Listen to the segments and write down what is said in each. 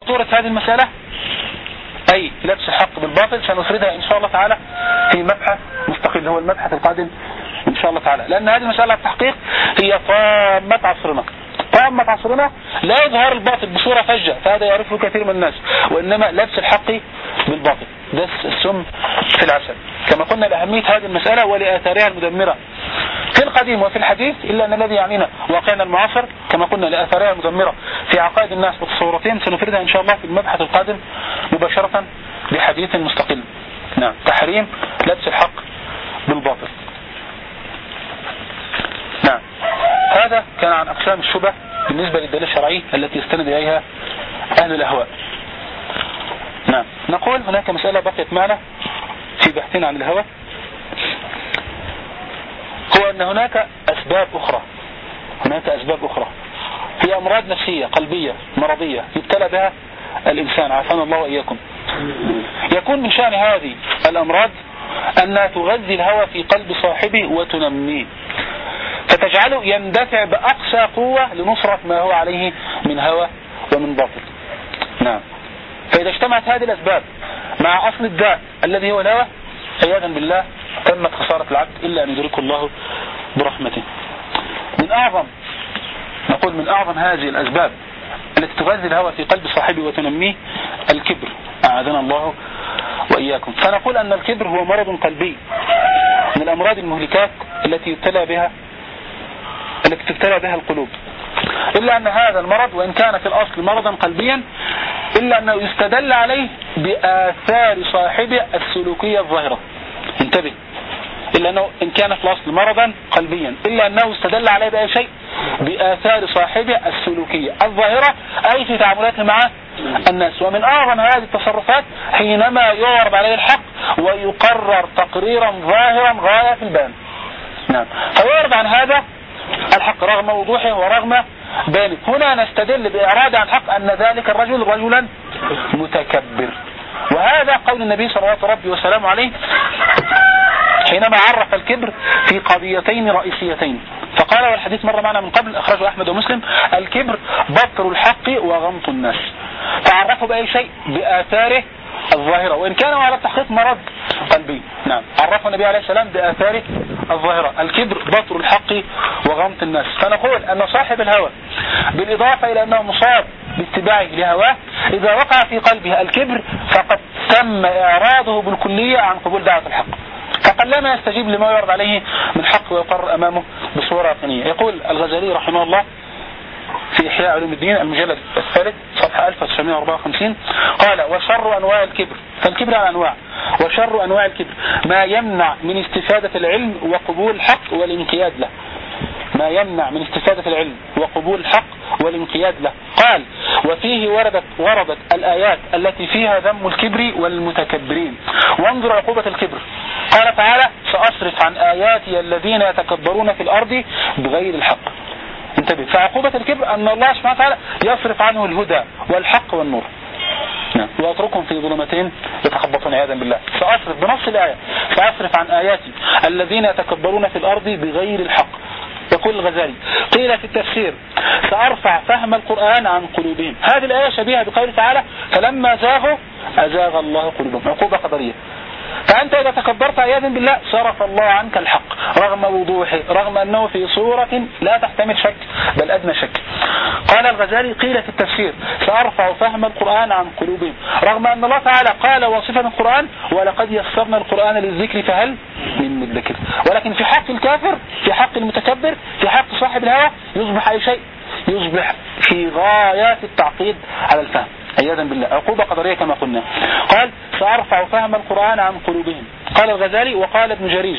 خطورة هذه المسألة أي لبس الحق بالباطل سنفردها إن شاء الله تعالى في مبحث مستقل، هو المبحث القادم إن شاء الله تعالى، لأن هذه المسألة التحقيق هي طامة عصرنا. طامة عصرنا لا يظهر الباطل بصورة فجة فهذا يعرفه كثير من الناس، وإنما لبس الحق بالباطل ده السم في العسل. كما قلنا لأهمية هذه المسألة ولآثارها المدمرة في القديم وفي الحديث، إلا أن الذي يعنينا واقعنا المعاصر كما قلنا لآثارها المدمرة في عقائد الناس وتصوراتهم سنفردها إن شاء الله في المبحث القادم مباشرة بحديث مستقل. نعم، تحريم لبس الحق بالباطل. نعم، هذا كان عن أقسام الشبه بالنسبة للدليل الشرعي التي يستند إليها أهل الأهواء. نعم، نقول هناك مسألة بقيت معنا في بحثنا عن الهوى، هو أن هناك أسباب أخرى هي أمراض نفسية قلبية مرضية يبتلى بها الإنسان، عافانا الله وإياكم. يكون من شأن هذه الأمراض أنها تغذي الهوى في قلب صاحبه وتنميه، فتجعله يندفع بأقصى قوة لنصرة ما هو عليه من هوى ومن باطل. نعم، فإذا اجتمعت هذه الأسباب مع أصل الداء الذي هو الهوى عياذا بالله تمت خسارة العبد إلا أن يدركه الله برحمته. من أعظم هذه الأسباب التي تغذي الهوى في قلب صاحبه وتنميه الكبر، أعاذنا الله وإياكم. فنقول أن الكبر هو مرض قلبي من الأمراض المهلكات التي تبتلى بها القلوب، إلا أن هذا المرض وإن كان في الأصل مرضا قلبيا إلا أنه يستدل عليه بآثار صاحبه السلوكية الظاهرة. انتبه، إلا أنه إن كان في الأصل مرضا قلبيا إلا أنه يستدل عليه بأي شيء بآثار صاحبه السلوكية الظاهرة، أي في تعاملاته مع الناس. ومن أعظم هذه التصرفات حينما يعرض عليه الحق ويقرر تقريرا ظاهرا غاية في البيان. نعم، فيعرض عن هذا الحق رغم وضوحه ورغم بيانه. هنا نستدل بإعراض عن الحق أن ذلك الرجل رجلا متكبر، وهذا قول النبي صلى الله عليه وسلم عليه حينما عرف الكبر في قضيتين رئيسيتين، فقال، والحديث مر معنا من قبل أخرجه أحمد ومسلم: الكبر بطر الحق وغمط الناس. فعرفه بأي شيء؟ بآثاره الظاهرة، وإن كان على التحقيق مرض قلبي. نعم، عرفه النبي عليه السلام بآثاره الظاهرة: الكبر بطر الحق وغمط الناس. فنقول أن صاحب الهوى بالإضافة إلى أنه مصاب باتباعه لهواه إذا وقع في قلبه الكبر فقد تم إعراضه بالكلية عن قبول دعوة الحق، فقلما يستجيب لما يعرض عليه من حق ويقرر أمامه بصورة يقينية. يقول الغزالي رحمه الله في إحياء علوم الدين المجلد الثالث صفحة 1954 قال: وشر أنواع الكبر، فالكبر على أنواع، وشر أنواع الكبر ما يمنع من استفادة العلم وقبول الحق والانقياد له، ما يمنع من استفادة العلم وقبول الحق والانقياد له. قال: وفيه وردت الآيات التي فيها ذم الكبر والمتكبرين، وانظر عقوبة الكبر. قال تعالى: سأصرف عن آياتي الذين يتكبرون في الأرض بغير الحق. انتبه، فعقوبة الكبر أن الله سبحانه وتعالى يصرف عنه الهدى والحق والنور، وأتركهم في ظلمتين يتخبطون عياذا بالله. سأصرف بنص الآية: سأصرف عن آياتي الذين يتكبرون في الأرض بغير الحق. يقول الغزالي: قيل في التفسير: سأرفع فهم القرآن عن قلوبهم. هذه الآية شبيهة بقوله تعالى: فلما زاغوا أزاغ الله قلوبهم. عقوبة قدرية. فأنت إذا تكبرت عياذا بالله صرف الله عنك الحق رغم وضوحه، رغم أنه في صورة لا تحتمل شك بل أدنى شك. قال الغزالي: قيل في التفسير: سأرفع فهم القرآن عن قلوبهم، رغم أن الله تعالى قال واصفا القرآن: ولقد يسرنا القرآن للذكر فهل من مدكر. ولكن في حق الكافر، في حق المتكبر، في حق صاحب الهوى يصبح أي شيء، يصبح في غايات التعقيد على الفهم عياذا بالله. عقوبة قدرية كما قلنا. قال: سأرفع فهم القرآن عن قلوبهم. قال الغزالي: وقال ابن جريج: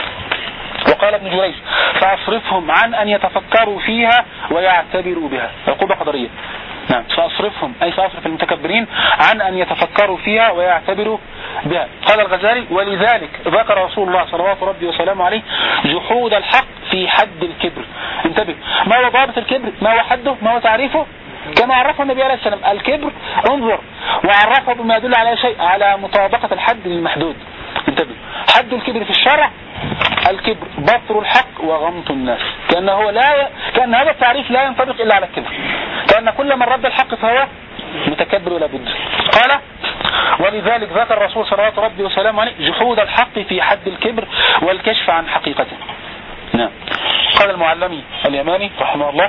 سأصرفهم عن أن يتفكروا فيها ويعتبروا بها. عقوبة قدرية. نعم، سأصرفهم أي سأصرف المتكبرين عن أن يتفكروا فيها ويعتبروا بها. قال الغزالي: ولذلك ذكر رسول الله صلوات ربي وسلامه عليه جحود الحق في حد الكبر. انتبه، ما هو ضابط الكبر؟ ما هو حده؟ ما هو تعريفه؟ كما عرفه النبي عليه السلام: الكبر، انظر، وعرفه بما يدل على شيء، على مطابقة الحد للمحدود. انتبه، حد الكبر في الشرع: الكبر بطر الحق وغمط الناس. كأن هذا التعريف لا ينطبق إلا على الكبر، كأن كل من رد الحق فهو متكبر ولا بد. قال ولذلك ذكر الرسول صلى الله عليه وسلم جحود الحق في حد الكبر والكشف عن حقيقته. نعم. قال المعلمي اليماني رحمه الله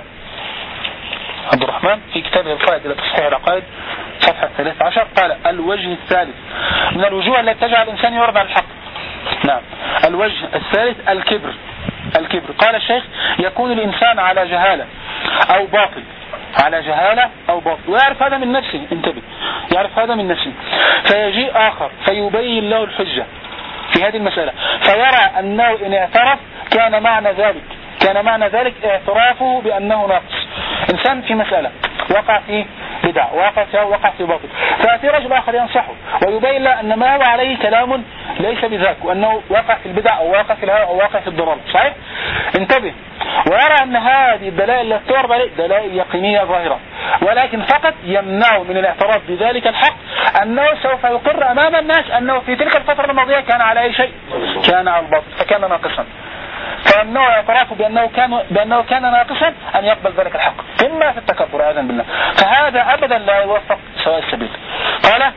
عبد الرحمن في كتابه الفائد إلى تصحيح العقائد صفحة 13 قال الوجه الثالث من الوجوه التي تجعل الإنسان يرضى عن الحق. نعم. الوجه الثالث الكبر. قال الشيخ يكون الإنسان على جهالة أو باطل، على جهالة أو باطل، ويعرف هذا من نفسه. انتبه، يعرف هذا من نفسه، فيجيء آخر فيبين له الحجة في هذه المسألة، فيرى أنه إن اعترف كان معنى ذلك اعترافه بأنه ناقص. إنسان في مسألة وقع في بدع، وقع في باطل، فأتي رجل آخر ينصحه ويبين له أن ما هو عليه كلام ليس بذاك، وأنه وقع في البدع أو وقع في الهوى أو وقع في الضلال. صحيح؟ انتبه، ويرى أن هذه الدلائل التي تعرض عليه دلائل يقينية ظاهرة، ولكن فقط يمنعه من الاعتراف بذلك الحق أنه سوف يقر أمام الناس أنه في تلك الفترة الماضية كان على أي شيء، كان على الباطل فكان ناقصا، فأنه اعترافه بأنه كان ناقصا أن يقبل ذلك الحق، إما في التكبر عياذا بالله، فهذا أبدا لا يوفق سواء السبيل. قال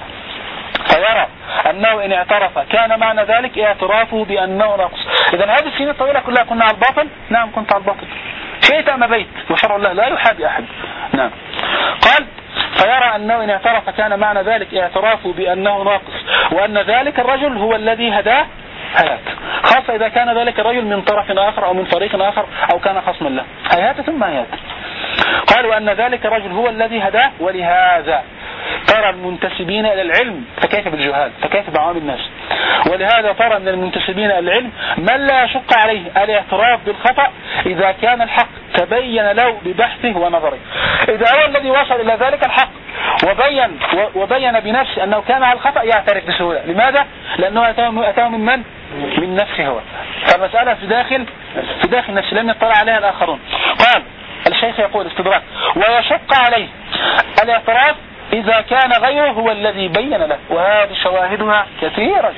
فيرى أنه إن اعترف كان معنى ذلك اعترافه بأنه ناقص. إذن هذه السنين الطويلة كلها كنا على الباطل. نعم كنت على الباطل، شئت أم أبيت، وشرع الله لا يحابي أحد. نعم. قال فيرى أنه إن اعترف كان معنى ذلك اعترافه بأنه ناقص، وأن ذلك الرجل هو الذي هداه هلاك، خاصة إذا كان ذلك الرجل من طرف آخر أو من فريق آخر أو كان خصما له. هيهات ثم هيهات. قال وأن ذلك الرجل هو الذي هداه، ولهذا ترى المنتسبين إلى العلم، فكيف بالجهال، فكيف بعوام الناس، ولهذا ترى من المنتسبين إلى العلم من لا يشق عليه الاعتراف بالخطأ إذا كان الحق تبين له ببحثه ونظره. إذا هو الذي وصل إلى ذلك الحق وبين بنفسه أنه كان على الخطأ يعترف بسهولة. لماذا؟ لأنه أتاه من من نفسه هو، فالمسألة في داخل نفسه لم يطلع عليها الآخرون. قال الشيخ يقول استدراك ويشق عليه الاعتراف إذا كان غيره هو الذي بين له، وهذه شواهدها كثيرة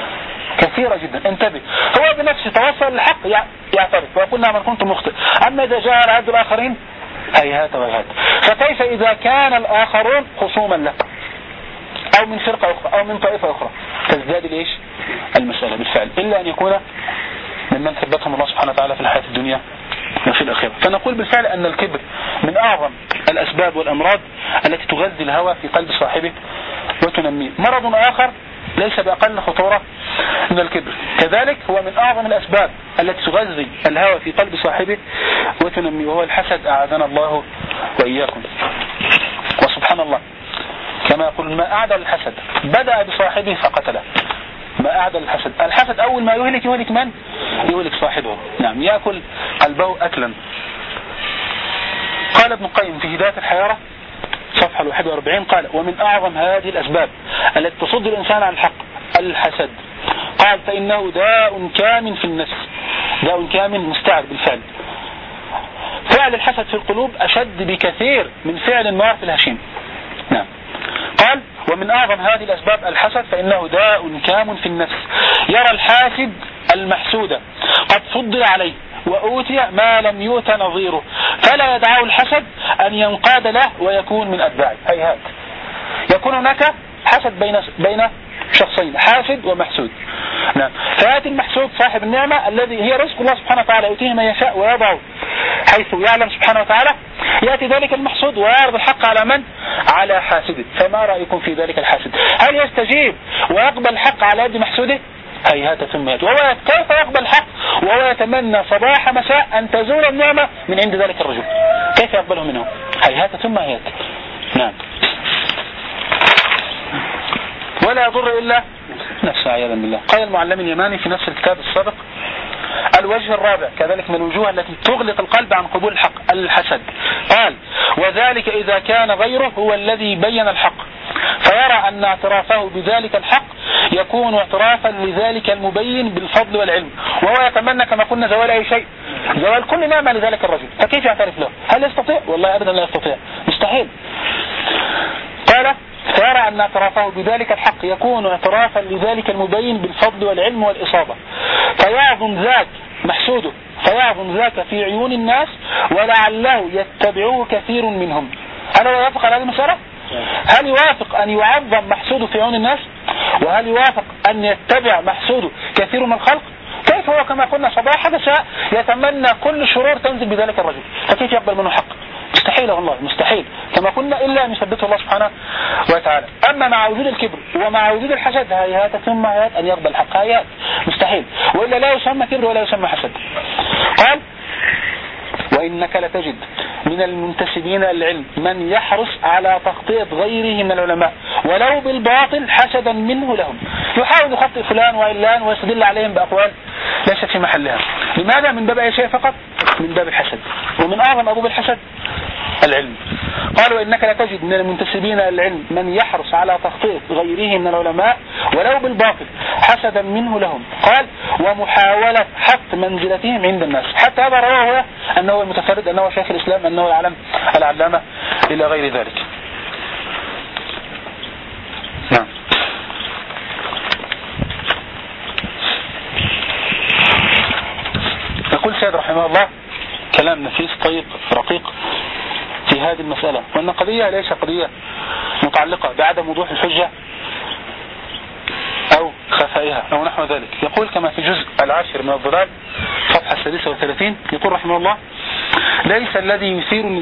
جدا. انتبه، هو بنفسه توصل للحق يعترف ويقول نعم كنت مخطئ، أما إذا جاء على عد الآخرين هيهات وهيهات. فكيف إذا كان الآخرون خصوما له أو من فرقة أخرى أو من طائفة أخرى، تزداد ليش المسألة بالفعل، إلا أن يكون ممن ثبتهم الله سبحانه وتعالى في الحياة الدنيا وفي الآخرة. فنقول بالفعل أن الكبر من أعظم الأسباب والأمراض التي تغذي الهوى في قلب صاحبه وتنميه. مرض آخر ليس بأقل خطورة من الكبر كذلك هو من أعظم الأسباب التي تغذي الهوى في قلب صاحبه وتنميه، وهو الحسد، أعاذنا الله وإياكم. وسبحان الله كما يقول ما أعدى الحسد بدأ بصاحبه فقتله. ما أعدى الحسد أول ما يهلك من؟ يهلك صاحبه. نعم، يأكل قلبه أكلا. قال ابن القيم في هداية الحيارة صفحة 41 قال ومن أعظم هذه الأسباب التي تصد الإنسان عن الحق الحسد. قال فإنه داء كامن في النفس، داء كامن مستعد بالفعل. فعل الحسد في القلوب أشد بكثير من فعل النار في الهشيم. نعم. قال ومن أعظم هذه الأسباب الحسد فإنه داء كامن في النفس، يرى الحاسد المحسود قد فضل عليه وأوتي ما لم يؤت نظيره، فلا يدعه الحسد أن ينقاد له ويكون من أتباعه. هيهات، يكون هناك حسد بين شخصين، حاسد ومحسود. نعم. فيأتي المحسود صاحب النعمة الذي هي رزق الله سبحانه وتعالى يؤتيه ما يشاء ويضعه حيث يعلم سبحانه وتعالى، يأتي ذلك المحسود ويعرض الحق على من؟ على حاسده. فما رأيكم في ذلك الحاسد؟ هل يستجيب ويقبل الحق على يد محسوده؟ هيهات ثم هيهات. وهو كيف يقبل الحق وهو يتمنى صباح مساء أن تزول النعمة من عند ذلك الرجل؟ كيف يقبله منه؟ هيهات ثم هيهات. نعم. ولا يضر إلا نفسه عياذا بالله. قال المعلم اليماني في نفس الكتاب السابق الوجه الرابع كذلك من الوجوه التي تغلق القلب عن قبول الحق الحسد. قال وذلك إذا كان غيره هو الذي بين الحق، فيرى أن اعترافه بذلك الحق يكون اعترافا لذلك المبين بالفضل والعلم، وهو يتمنى كما قلنا زوال أي شيء، زوال كل نعمة لذلك الرجل، فكيف يعترف له؟ هل يستطيع؟ والله أبدا لا يستطيع، مستحيل. قال فيرى أن اعترافه بذلك الحق يكون اعترافا لذلك المبين بالفضل والعلم والإصابة، فيعظم ذاك محسوده، فيعظم ذاك في عيون الناس ولعله يتبعوه كثير منهم. هل هو يوافق على هذه المسألة؟ هل يوافق أن يعظم محسوده في عيون الناس؟ وهل يوافق أن يتبع محسوده كثير من الخلق؟ كيف هو كما قلنا صباح حدث يتمنى كل شرور تنزل بذلك الرجل، فكيف يقبل منه حق؟ مستحيل والله مستحيل كما قلنا، إلا أن يثبته الله سبحانه وتعالى. أما مع وجود الكبر ومع وجود الحسد هيهات ثم هيهات أن يقبل حق، هيهات مستحيل، وإلا لا يسمى كبر ولا يسمى حسد. قال وإنك لتجد من المنتسبين للعلم من يحرص على تخطئة غيره من العلماء ولو بالباطل حسدا منه لهم، يحاول يخطئ فلان وعلان ويستدل عليهم بأقوال ليست في محلها. لماذا؟ من باب أي شيء فقط؟ من باب الحسد، ومن أعظم أبواب الحسد العلم. قال وإنك لتجد من المنتسبين للعلم من يحرص على تخطئة غيره من العلماء ولو بالباطل حسدا منه لهم. قال ومحاولة حط منزلتهم عند الناس، حتى هذا رواه أنه المتفرد، أنه شيخ الإسلام، أنه العلامة إلى غير ذلك. نعم. يقول سيد رحمه الله كلام نفيس طيب رقيق في هذه المسألة، وأن قضية ليس قضية متعلقة بعدم وضوح الحجة أو خفائها أو نحو ذلك. يقول كما في جزء 10 من الضلال صفحة 36 يقول رحمه الله ليس الذي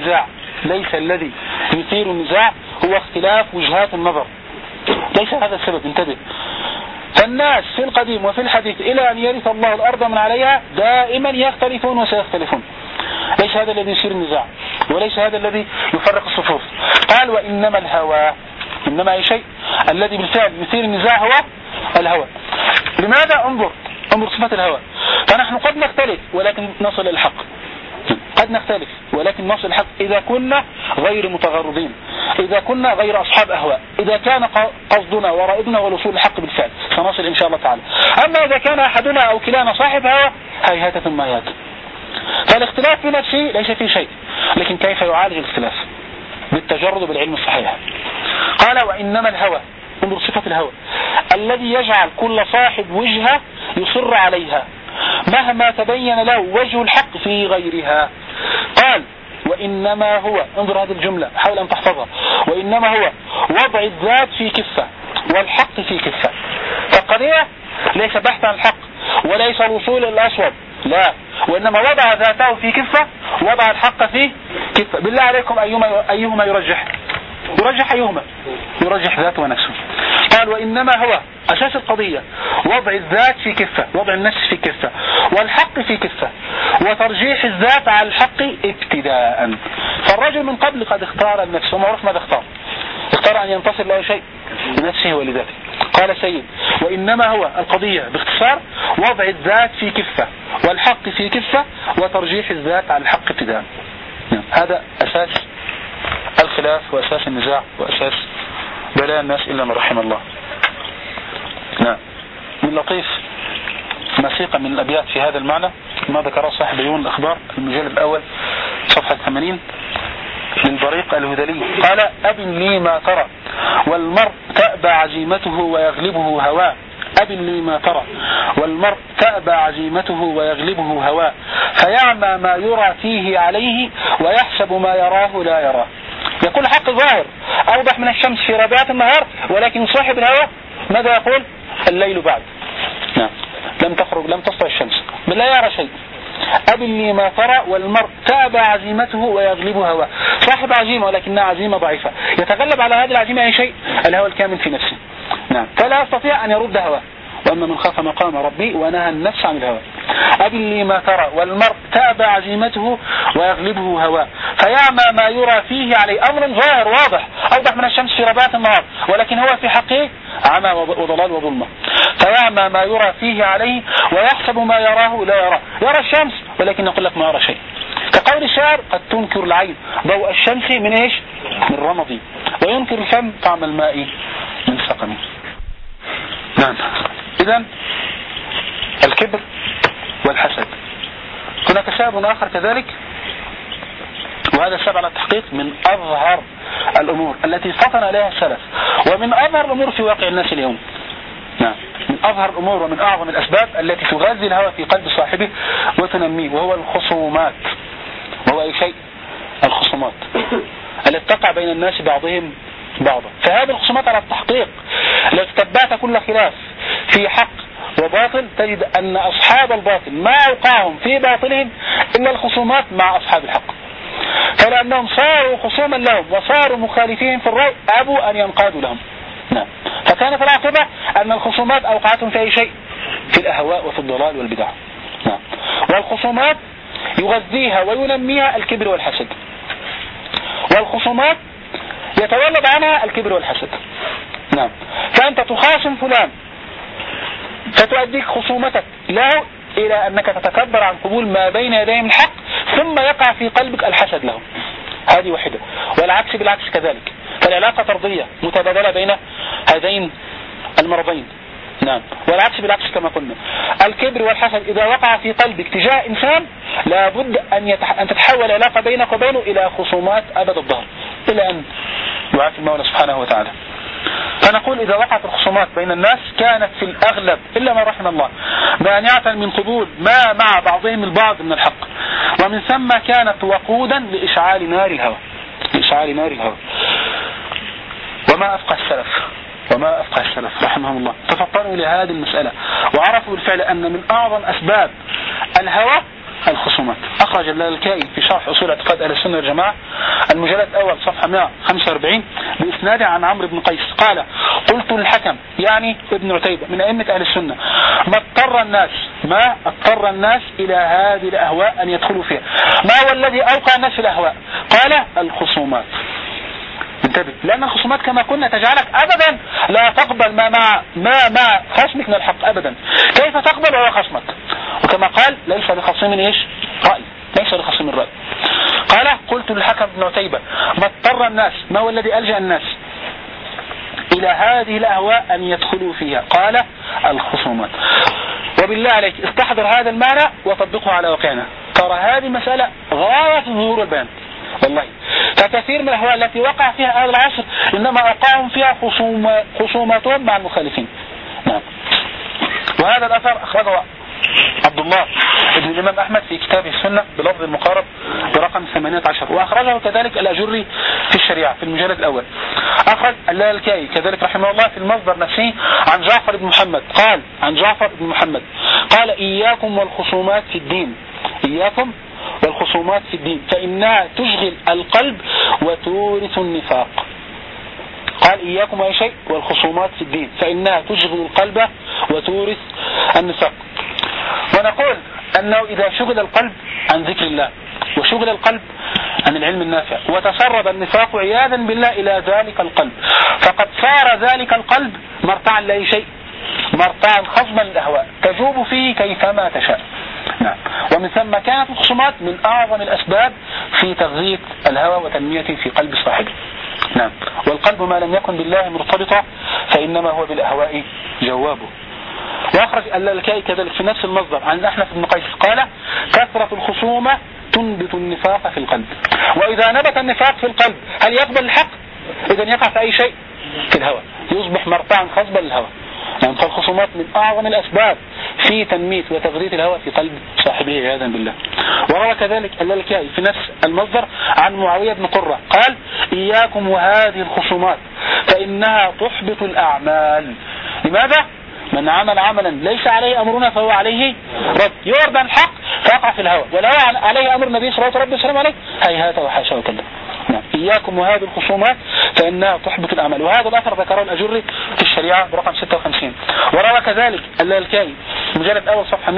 يثير النزاع هو اختلاف وجهات النظر، ليس هذا السبب، انتبه. فالناس في القديم وفي الحديث إلى أن يرث الله الأرض من عليها دائما يختلفون وسيختلفون، ليس هذا الذي يثير النزاع وليس هذا الذي يفرق الصفوف. قال وإنما الهوى، إنما أي شيء الذي بالفعل يثير النزاع هو الهوى. لماذا؟ انظر صفة الهوى. فنحن قد نختلف ولكن نصل الحق، قد نختلف ولكن نصل الحق إذا كنا غير متغرضين، إذا كنا غير أصحاب أهواء، إذا كان قصدنا ورائدنا والوصول الحق بالفعل سنصل إن شاء الله تعالى. أما إذا كان أحدنا أو كلانا صاحب هوى هيهات ثم هيهات. فالاختلاف في نفسه ليس فيه شيء، لكن كيف يعالج الاختلاف؟ بالتجرد بالعلم الصحيح. قال وإنما الهوى، انظر صفة الهوى الذي يجعل كل صاحب وجهة يصر عليها مهما تبين له وجه الحق في غيرها. قال وإنما هو، انظر هذه الجملة حاول أن تحفظها، وإنما هو وضع الذات في كفة والحق في كفة. فالقضية ليس بحث عن الحق وليس الوصول الأسود، لا، وإنما وضع ذاته في كفة وضع الحق في كفة. بالله عليكم أيهما يرجح أيهما يرجح ذاته ونفسه. قال وإنما هو أساس القضية وضع الذات في كفة، وضع النفس في كفة والحق في كفة، وترجيح الذات على الحق ابتداء. فالرجل من قبل قد اختار النفس، ومعروف ماذا اختار أن ينتصر له شيء لنفسه ولذاته. قال سيد وإنما هو القضية باختصار وضع الذات في كفة والحق في كفة وترجيح الذات على الحق ابتداء. هذا أساس الخلاف وأساس النزاع وأساس بلاء الناس إلا من رحم الله. نعم. من لطيف مسيقة من الأبيات في هذا المعنى ما ذكره صاحب ديون الأخبار المجلد الأول صفحة 80 للبريق الهذلي. قال أبن لي ما ترى والمرء تأبى عزيمته ويغلبه هواه، أبن لي ما ترى والمرء تأبى عزيمته ويغلبه هواه، فيعمى ما يرى فيه عليه ويحسب ما يراه لا يراه. يقول حق ظاهر أوضح من الشمس في ربيعة النهار، ولكن صاحب الهوى ماذا يقول؟ الليل بعد. نعم. لم تسطع الشمس بل لا يرى شيء. أبن لي ما ترى والمرء تأبى عزيمته ويغلبه هواه، صاحب عزيمة ولكنها عزيمة ضعيفة، يتغلب على هذه العزيمة أي شيء؟ الهوى الكامل في نفسه. نعم. فلا يستطيع أن يرد هواه، وأما من خاف مقام ربي ونهى النفس عن الهوى. أبن لي ما ترى والمرء تأبى عزيمته ويغلبه هواه، فيعمى ما يرى فيه عليه. أمر ظاهر واضح أوضح من الشمس في ربيعة النهار، ولكن هو في حقه عمى وضلال وظلمة. فيعمى ما يرى فيه عليه ويحسب ما يراه لا يراه. يرى الشمس ولكن يقول لك ما يرى شيء. كقول الشاعر قد تنكر العين ضوء الشمس من إيش؟ من رمضي، وينكر الفم طعم الماء من سقمه. نعم. إذن الكبر والحسد. هناك سبب آخر كذلك، وهذا السبب على التحقيق من أظهر الأمور التي فطن عليها السلف، ومن أظهر الأمور في واقع الناس اليوم. نعم. من أظهر الأمور ومن أعظم الأسباب التي تغذي الهوى في قلب صاحبه وتنميه، وهو الخصومات. وهو أي شيء؟ الخصومات التي تقع بين الناس بعضهم بعضا. فهذه الخصومات على التحقيق لو استبعت كل خلاف في حق وباطل تجد أن أصحاب الباطل ما أوقعهم في باطلهم إلا الخصومات مع أصحاب الحق، فلأنهم صاروا خصوما لهم وصاروا مخالفين في الرأي أبوا أن ينقادوا لهم. نعم. فكانت العاقبة أن الخصومات أوقعتهم في أي شيء، في الأهواء وفي الضلال والبدع. نعم. والخصومات يغذيها وينميها الكبر والحسد، والخصومات يتولد عنها الكبر والحسد. نعم. فأنت تخاصم فلان فتؤديك خصومتك له إلى أنك تتكبر عن قبول ما بين يديه من الحق، ثم يقع في قلبك الحسد له. هذه واحدة. والعكس بالعكس كذلك. فالعلاقة طردية متبادلة بين هذين المرضين. نعم. والعكس بالعكس كما قلنا. الكبر والحسد إذا وقع في قلبك تجاه إنسان لابد أن تتحول العلاقة بينك وبينه إلى خصومات أبد الظهر، إلى أن يعافي المولى سبحانه وتعالى. فنقول إذا وقعت الخصومات بين الناس كانت في الأغلب إلا ما رحم الله مانعة من قبول ما مع بعضهم البعض من الحق، ومن ثم كانت وقودا لإشعال نار الهوى. وما أفقه السلف رحمهم الله تفطنوا لهذه المسألة وعرفوا بالفعل أن من أعظم أسباب الهوى الخصومات. أخرج اللالكائي في شرح أصول اعتقاد أهل السنة والجماعة المجلد الأول صفحة 145 بإسناد عن عمرو بن قيس قال: قلت للحكم يعني ابن عتيبة من أئمة أهل السنة: ما اضطر الناس إلى هذه الأهواء أن يدخلوا فيها؟ ما هو الذي أوقع الناس في الأهواء؟ قال: الخصومات. انتبه، لأن الخصومات كما كنا تجعلك أبدا لا تقبل ما مع خصمك من الحق أبدا. كيف تقبل وهو خصمك؟ وكما قال: ليس لخصم رأي، ليس لخصم الرأي. قال: قلت للحكم بن عتيبة: ما اضطر الناس، ما هو الذي ألجأ الناس إلى هذه الأهواء أن يدخلوا فيها؟ قال: الخصومات. وبالله عليك استحضر هذا المعنى وطبقه على واقعنا، ترى هذه مسألة غاية الظهور والبيان والله. فكثير من الأهواء التي وقع فيها هذا العصر إنما وقعهم فيها خصوماتهم مع المخالفين. نعم. وهذا الأثر أخرجه عبد الله ابن الإمام أحمد في كتابه السنة بلفظ المقارب برقم 18، وأخرجه كذلك الأجري في الشريعة في المجلد الأول. أخرج اللالكائي كذلك رحمه الله في المصدر نفسه عن جعفر بن محمد قال: قال: إياكم والخصومات في الدين، إياكم والخصومات في الدين فإنها تشغل القلب وتورث النفاق. قال: إياكم أي شيء والخصومات في الدين فإنها تشغل القلب وتورث النفاق. ونقول أنه إذا شغل القلب عن ذكر الله وشغل القلب عن العلم النافع وتسرب النفاق عياذا بالله إلى ذلك القلب، فقد صار ذلك القلب مرتعا لأي شيء، مرتعا خصما للأهواء تجوب فيه كيفما تشاء. نعم. ومن ثم كانت الخصومات من أعظم الأسباب في تغذية الهوى وتنميته في قلب صاحبه. نعم. والقلب ما لم يكن بالله مرتبطا فإنما هو بالأهواء جوابه. وأخرج اللالكائي كذلك في نفس المصدر عن أحنف بن قيس قال: كثرة الخصومة تنبت النفاق في القلب. وإذا نبت النفاق في القلب هل يقبل الحق؟ إذن يقع في أي شيء في الهوى، يصبح مرتعا خصبا للهوى. يعني فالخصومات من أعظم الأسباب في تنمية وتغذية الهوى في قلب صاحبه عياذا بالله. وروى كذلك اللالكائي في نفس المصدر عن معاوية بن قرة قال: إياكم وهذه الخصومات فإنها تحبط الأعمال. لماذا؟ من عمل عملا ليس عليه أمرنا فهو عليه رد، يورد عن الحق فيقع في الهوى، ولو عليه أمر النبي صلى الله عليه وسلم عليه هيهات وحاشا وكلا. نعم. إياكم وهذه الخصومات فإنها تحبط الأعمال. وهذا الأثر ذكره الأجري في الشريعة برقم 56. وروى كذلك اللالكائي مجلد أول صفحة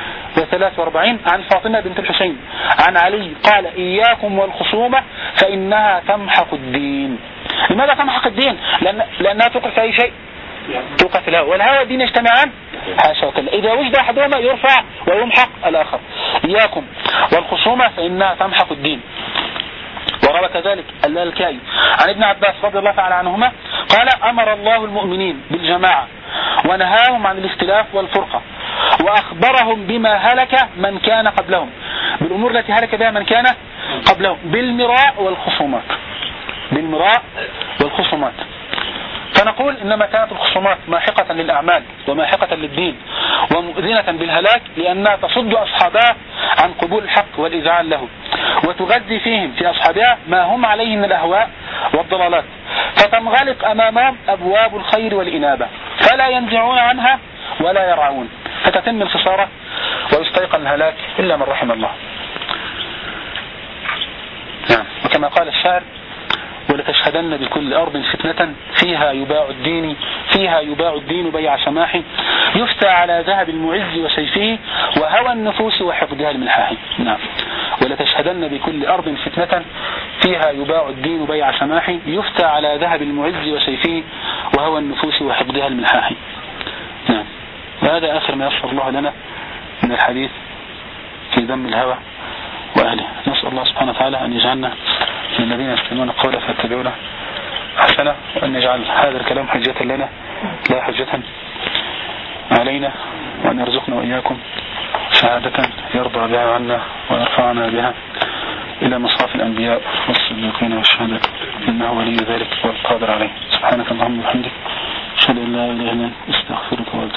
143 عن فاطمة بنت الحسين عن علي قال: إياكم والخصومة فإنها تمحق الدين. لماذا تمحق الدين؟ لأنها توقع في أي شيء، توقع في الهوى، والهوى والدين يجتمعان حاشا وكلا. إذا وجد أحدهما يرفع ويمحق الآخر. إياكم والخصومة فإنها تمحق الدين. وروى كذلك اللالكائي عن ابن عباس رضي الله تعالى عنهما قال: أمر الله المؤمنين بالجماعة ونهاهم عن الاختلاف والفرقة، وأخبرهم بما هلك من كان قبلهم، بالأمور التي هلك بها من كان قبلهم، بالمراء والخصومات. فنقول إنما كانت الخصومات ماحقة للأعمال وماحقة للدين ومؤذنة بالهلاك، لأنها تصد أصحابها عن قبول الحق والإذعان له، وتغذي فيهم في أصحابها ما هم عليه من الأهواء والضلالات، فتنغلق أمامهم أبواب الخير والإنابة فلا ينزعون عنها ولا يرعون، فتتم الخسارة ويستيقن الهلاك إلا من رحم الله. نعم. وكما قال الشاعر: ولتشهدن بكل أرض فتنة فيها يباع الدين بيع سماح، يفتى على ذهب المعز وسيفه وهوى النفوس وحقدها الملحاح. نعم. ولتشهدن بكل أرض فتنة فيها يباع الدين بيع سماح، يفتى على ذهب المعز وسيفه وهوى النفوس وحقدها الملحاح. نعم. وهذا آخر ما يسر الله لنا من الحديث في ذم الهوى وأهله. نسأل الله سبحانه وتعالى أن يجعلنا من الذين يستمعون القول فيتبعون أحسنه، وأن يجعل هذا الكلام حجة لنا لا حجة علينا، وأن يرزقنا وإياكم شهادة يرضى بها عنا ويرفعنا بها إلى مصاف الأنبياء والصديقين والشهداء، إنه ولي ذلك والقادر عليه. سبحانك اللهم وبحمدك، أشهد أن لا إله إلا أنت، أستغفرك وأتوب